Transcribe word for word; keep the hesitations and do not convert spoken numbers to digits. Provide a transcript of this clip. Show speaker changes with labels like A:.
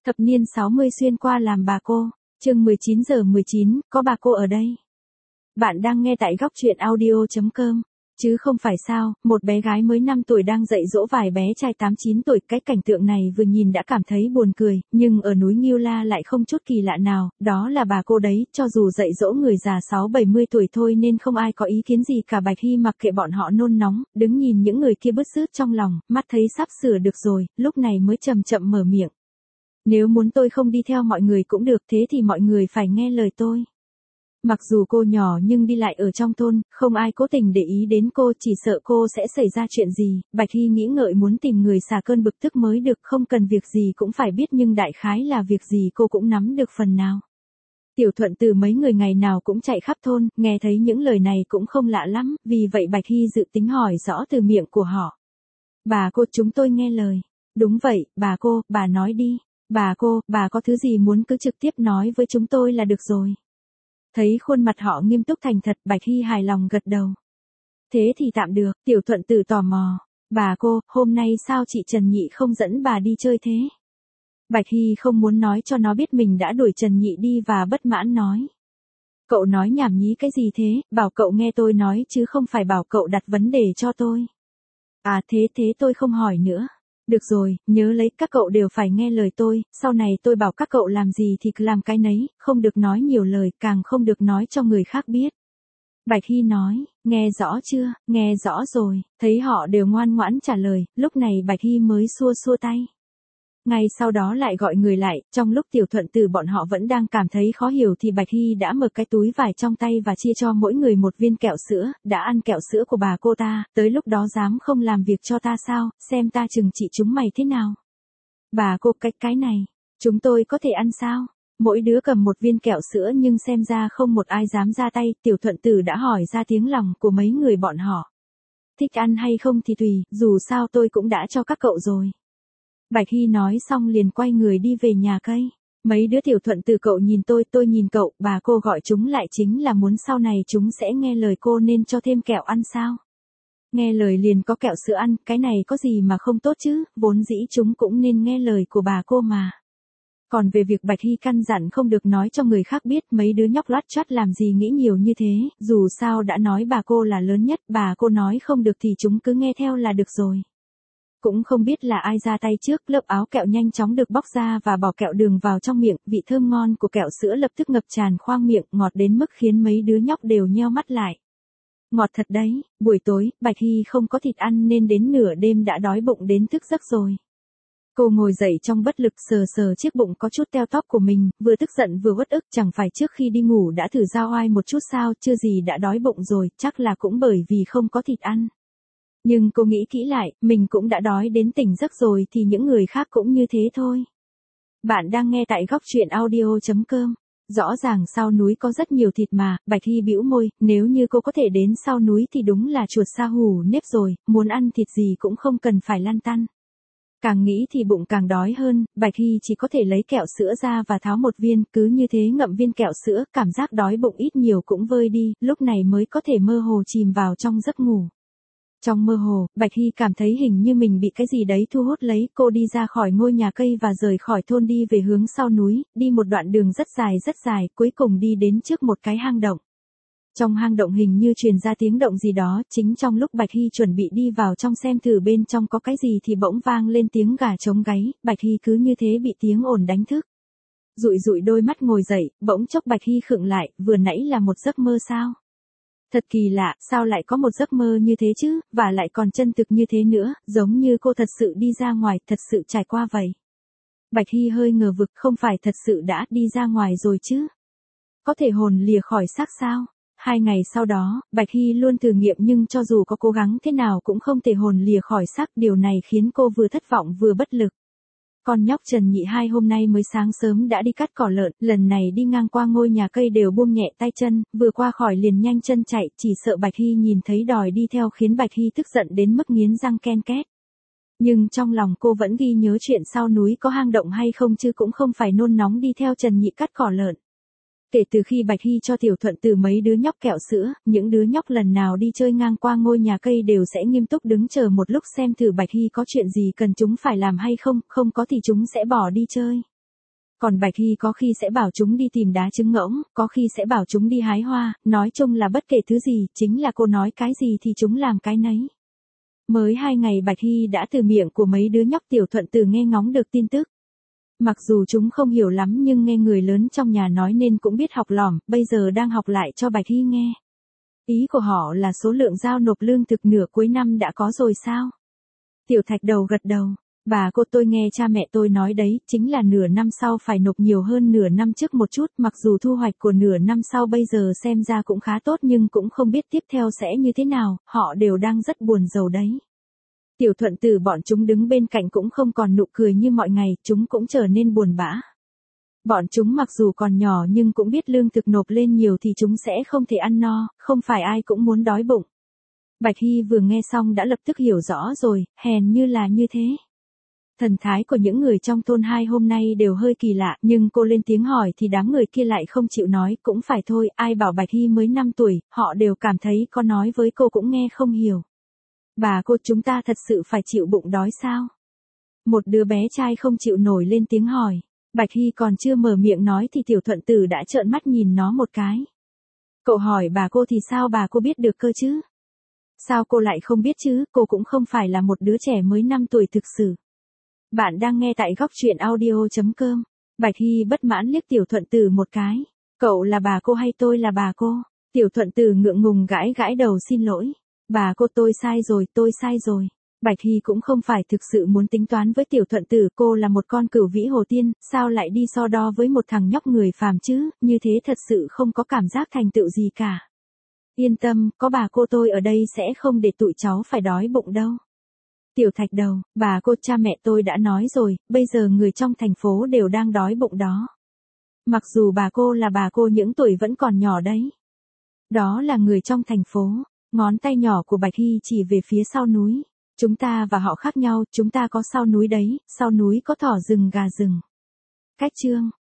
A: Thập niên sáu mươi xuyên qua làm bà cô, chương mười chín giờ mười chín, có bà cô ở đây. Bạn đang nghe tại góc truyện audio chấm com, chứ không phải sao, một bé gái mới năm tuổi đang dạy dỗ vài bé trai tám chín tuổi, cái cảnh tượng này vừa nhìn đã cảm thấy buồn cười, nhưng ở núi Nghiêu La lại không chút kỳ lạ nào, đó là bà cô đấy, cho dù dạy dỗ người già sáu bảy mươi tuổi thôi nên không ai có ý kiến gì cả. Bạch Hy mặc kệ bọn họ nôn nóng, đứng nhìn những người kia bứt rứt trong lòng, mắt thấy sắp sửa được rồi, lúc này mới chậm chậm mở miệng. Nếu muốn tôi không đi theo mọi người cũng được, thế thì mọi người phải nghe lời tôi. Mặc dù cô nhỏ nhưng đi lại ở trong thôn, không ai cố tình để ý đến cô, chỉ sợ cô sẽ xảy ra chuyện gì. Bạch Hy nghĩ ngợi muốn tìm người xả cơn bực tức mới được, không cần việc gì cũng phải biết, nhưng đại khái là việc gì cô cũng nắm được phần nào. Tiểu Thuận Từ mấy người ngày nào cũng chạy khắp thôn, nghe thấy những lời này cũng không lạ lắm, vì vậy Bạch Hy dự tính hỏi rõ từ miệng của họ. Bà cô, chúng tôi nghe lời. Đúng vậy, bà cô, bà nói đi. Bà cô, bà có thứ gì muốn cứ trực tiếp nói với chúng tôi là được rồi. Thấy khuôn mặt họ nghiêm túc thành thật, Bạch Hy hài lòng gật đầu. Thế thì tạm được. Tiểu Thuận Từ tò mò. Bà cô, hôm nay sao chị Trần Nhị không dẫn bà đi chơi thế? Bạch Hy không muốn nói cho nó biết mình đã đuổi Trần Nhị đi và bất mãn nói. Cậu nói nhảm nhí cái gì thế, bảo cậu nghe tôi nói chứ không phải bảo cậu đặt vấn đề cho tôi. À thế thế tôi không hỏi nữa. Được rồi, nhớ lấy, các cậu đều phải nghe lời tôi, sau này tôi bảo các cậu làm gì thì cứ làm cái nấy, không được nói nhiều lời, càng không được nói cho người khác biết. Bạch Hy nói, nghe rõ chưa, nghe rõ rồi, thấy họ đều ngoan ngoãn trả lời, lúc này Bạch Hy mới xua xua tay. Ngay sau đó lại gọi người lại, trong lúc Tiểu Thuận Từ bọn họ vẫn đang cảm thấy khó hiểu thì Bạch Hy đã mở cái túi vải trong tay và chia cho mỗi người một viên kẹo sữa. Đã ăn kẹo sữa của bà cô ta, tới lúc đó dám không làm việc cho ta sao, xem ta trừng trị chúng mày thế nào. Bà cô, cái cái này, chúng tôi có thể ăn sao? Mỗi đứa cầm một viên kẹo sữa nhưng xem ra không một ai dám ra tay. Tiểu Thuận Từ đã hỏi ra tiếng lòng của mấy người bọn họ. Thích ăn hay không thì tùy, dù sao tôi cũng đã cho các cậu rồi. Bạch Hy nói xong liền quay người đi về nhà cây. Mấy đứa Tiểu Thuận Từ cậu nhìn tôi, tôi nhìn cậu, bà cô gọi chúng lại chính là muốn sau này chúng sẽ nghe lời cô nên cho thêm kẹo ăn sao? Nghe lời liền có kẹo sữa ăn, cái này có gì mà không tốt chứ, vốn dĩ chúng cũng nên nghe lời của bà cô mà. Còn về việc Bạch Hy căn dặn không được nói cho người khác biết, mấy đứa nhóc loát choát làm gì nghĩ nhiều như thế, dù sao đã nói bà cô là lớn nhất, bà cô nói không được thì chúng cứ nghe theo là được rồi. Cũng không biết là ai ra tay trước, lớp áo kẹo nhanh chóng được bóc ra và bỏ kẹo đường vào trong miệng, vị thơm ngon của kẹo sữa lập tức ngập tràn khoang miệng, ngọt đến mức khiến mấy đứa nhóc đều nheo mắt lại. Ngọt thật đấy. Buổi tối, Bạch Hy không có thịt ăn nên đến nửa đêm đã đói bụng đến thức giấc rồi. Cô ngồi dậy trong bất lực, sờ sờ chiếc bụng có chút teo tóp của mình, vừa tức giận vừa uất ức, chẳng phải trước khi đi ngủ đã thử giao oai một chút sao, chưa gì đã đói bụng rồi, chắc là cũng bởi vì không có thịt ăn. Nhưng cô nghĩ kỹ lại, mình cũng đã đói đến tỉnh giấc rồi thì những người khác cũng như thế thôi. Bạn đang nghe tại góc truyện audio chấm com. Rõ ràng sau núi có rất nhiều thịt mà. Bạch Hy bĩu môi, nếu như cô có thể đến sau núi thì đúng là chuột sa hủ nếp rồi, muốn ăn thịt gì cũng không cần phải lăn tăn. Càng nghĩ thì bụng càng đói hơn, Bạch Hy chỉ có thể lấy kẹo sữa ra và tháo một viên, cứ như thế ngậm viên kẹo sữa, cảm giác đói bụng ít nhiều cũng vơi đi, lúc này mới có thể mơ hồ chìm vào trong giấc ngủ. Trong mơ hồ, Bạch Hy cảm thấy hình như mình bị cái gì đấy thu hút lấy, cô đi ra khỏi ngôi nhà cây và rời khỏi thôn đi về hướng sau núi, đi một đoạn đường rất dài rất dài, cuối cùng đi đến trước một cái hang động. Trong hang động hình như truyền ra tiếng động gì đó, chính trong lúc Bạch Hy chuẩn bị đi vào trong xem thử bên trong có cái gì thì bỗng vang lên tiếng gà trống gáy, Bạch Hy cứ như thế bị tiếng ồn đánh thức. Dụi dụi đôi mắt ngồi dậy, bỗng chốc Bạch Hy khựng lại, vừa nãy là một giấc mơ sao? Thật kỳ lạ, sao lại có một giấc mơ như thế chứ, và lại còn chân thực như thế nữa, giống như cô thật sự đi ra ngoài, thật sự trải qua vậy. Bạch Hy hơi ngờ vực, không phải thật sự đã đi ra ngoài rồi chứ? Có thể hồn lìa khỏi xác sao? Hai ngày sau đó, Bạch Hy luôn thử nghiệm nhưng cho dù có cố gắng thế nào cũng không thể hồn lìa khỏi xác, điều này khiến cô vừa thất vọng vừa bất lực. Con nhóc Trần Nhị hai hôm nay mới sáng sớm đã đi cắt cỏ lợn, lần này đi ngang qua ngôi nhà cây đều buông nhẹ tay chân, vừa qua khỏi liền nhanh chân chạy, chỉ sợ Bạch Hy nhìn thấy đòi đi theo khiến Bạch Hy tức giận đến mức nghiến răng ken két. Nhưng trong lòng cô vẫn ghi nhớ chuyện sau núi có hang động hay không chứ cũng không phải nôn nóng đi theo Trần Nhị cắt cỏ lợn. Kể từ khi Bạch Hy cho Tiểu Thuận Từ mấy đứa nhóc kẹo sữa, những đứa nhóc lần nào đi chơi ngang qua ngôi nhà cây đều sẽ nghiêm túc đứng chờ một lúc xem thử Bạch Hy có chuyện gì cần chúng phải làm hay không, không có thì chúng sẽ bỏ đi chơi. Còn Bạch Hy có khi sẽ bảo chúng đi tìm đá trứng ngỗng, có khi sẽ bảo chúng đi hái hoa, nói chung là bất kể thứ gì, chính là cô nói cái gì thì chúng làm cái nấy. Mới hai ngày Bạch Hy đã từ miệng của mấy đứa nhóc Tiểu Thuận Tử nghe ngóng được tin tức. Mặc dù chúng không hiểu lắm nhưng nghe người lớn trong nhà nói nên cũng biết học lỏm, bây giờ đang học lại cho Bạch Hy nghe. Ý của họ là số lượng giao nộp lương thực nửa cuối năm đã có rồi sao? Tiểu Thạch Đầu gật đầu. Bà cô tôi nghe cha mẹ tôi nói đấy, chính là nửa năm sau phải nộp nhiều hơn nửa năm trước một chút, mặc dù thu hoạch của nửa năm sau bây giờ xem ra cũng khá tốt nhưng cũng không biết tiếp theo sẽ như thế nào, họ đều đang rất buồn rầu đấy. Tiểu Thuận Tử bọn chúng đứng bên cạnh cũng không còn nụ cười như mọi ngày, chúng cũng trở nên buồn bã. Bọn chúng mặc dù còn nhỏ nhưng cũng biết lương thực nộp lên nhiều thì chúng sẽ không thể ăn no, không phải ai cũng muốn đói bụng. Bạch Hy vừa nghe xong đã lập tức hiểu rõ rồi, hèn như là như thế. Thần thái của những người trong thôn hai hôm nay đều hơi kỳ lạ, nhưng cô lên tiếng hỏi thì đám người kia lại không chịu nói, cũng phải thôi, ai bảo Bạch Hy mới năm tuổi, họ đều cảm thấy có nói với cô cũng nghe không hiểu. Bà cô chúng ta thật sự phải chịu bụng đói sao? Một đứa bé trai không chịu nổi lên tiếng hỏi. Bạch Hy còn chưa mở miệng nói thì Tiểu Thuận Tử đã trợn mắt nhìn nó một cái. Cậu hỏi bà cô thì sao bà cô biết được cơ chứ? Sao cô lại không biết chứ, cô cũng không phải là một đứa trẻ mới năm tuổi thực sự. Bạn đang nghe tại góc truyện audio chấm com. Bạch Hy bất mãn liếc Tiểu Thuận Tử một cái. Cậu là bà cô hay tôi là bà cô? Tiểu Thuận Tử ngượng ngùng gãi gãi đầu xin lỗi. Bà cô tôi sai rồi, tôi sai rồi. Bạch Hy cũng không phải thực sự muốn tính toán với Tiểu Thuận Tử, cô là một con cửu vĩ hồ tiên, sao lại đi so đo với một thằng nhóc người phàm chứ, như thế thật sự không có cảm giác thành tựu gì cả. Yên tâm, có bà cô tôi ở đây sẽ không để tụi cháu phải đói bụng đâu. Tiểu Thạch Đầu, bà cô cha mẹ tôi đã nói rồi, bây giờ người trong thành phố đều đang đói bụng đó. Mặc dù bà cô là bà cô những tuổi vẫn còn nhỏ đấy. Đó là người trong thành phố, ngón tay nhỏ của Bạch Hy chỉ về phía sau núi. Chúng ta và họ khác nhau, chúng ta có sau núi đấy, sau núi có thỏ rừng gà rừng. Cách chương